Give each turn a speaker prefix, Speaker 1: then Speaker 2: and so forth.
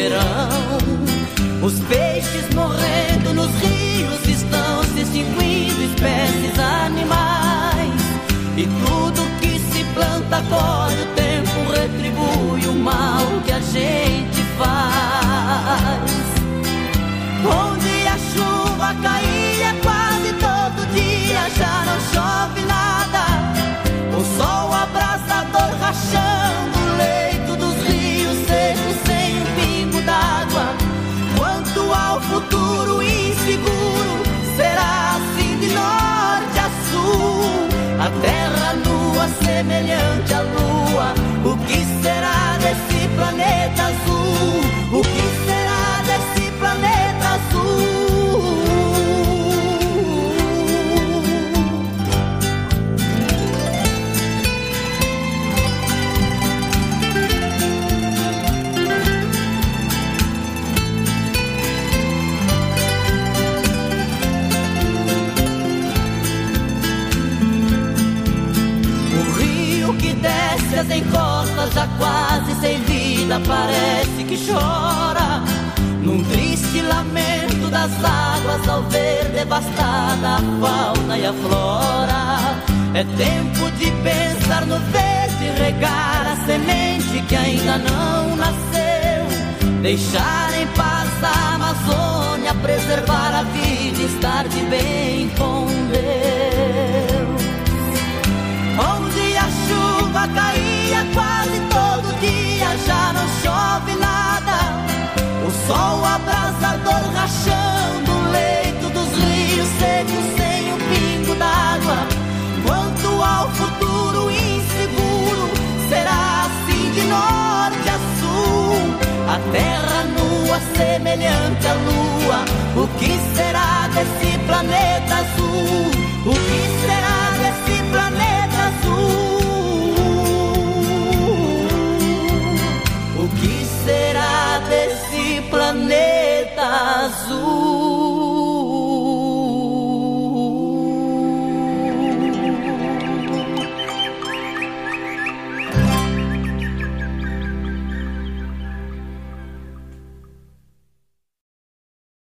Speaker 1: verão. Os peixes morrendo nos rios estão se extinguindo, espécies animais. E tudo que se planta colhe, o tempo retribui o mal que a gente faz. Onde a chuva caía quase todo dia, já não chove nada. O sol abrasador rachando o leito dos rios secos sem um pingo d'água. Quanto ao futuro inseguro, será assim de norte a sul. A terra nua semelhante à lua, o que será desse planeta azul? O que será desse planeta azul? As encostas já quase sem vida, parece que chora num triste lamento das águas ao ver devastada a fauna e a flora. É tempo de pensar no verde, regar a semente que ainda não nasceu, deixar em paz a Amazônia, preservar a vida e estar de bem com Deus. Onde a chuva caía quase todo dia, já não chove nada. O sol abrasador rachando o leito dos rios secos sem um pingo d'água. Quanto ao futuro inseguro, será assim de norte a sul. A terra nua semelhante à lua, o que será desse planeta azul? O que será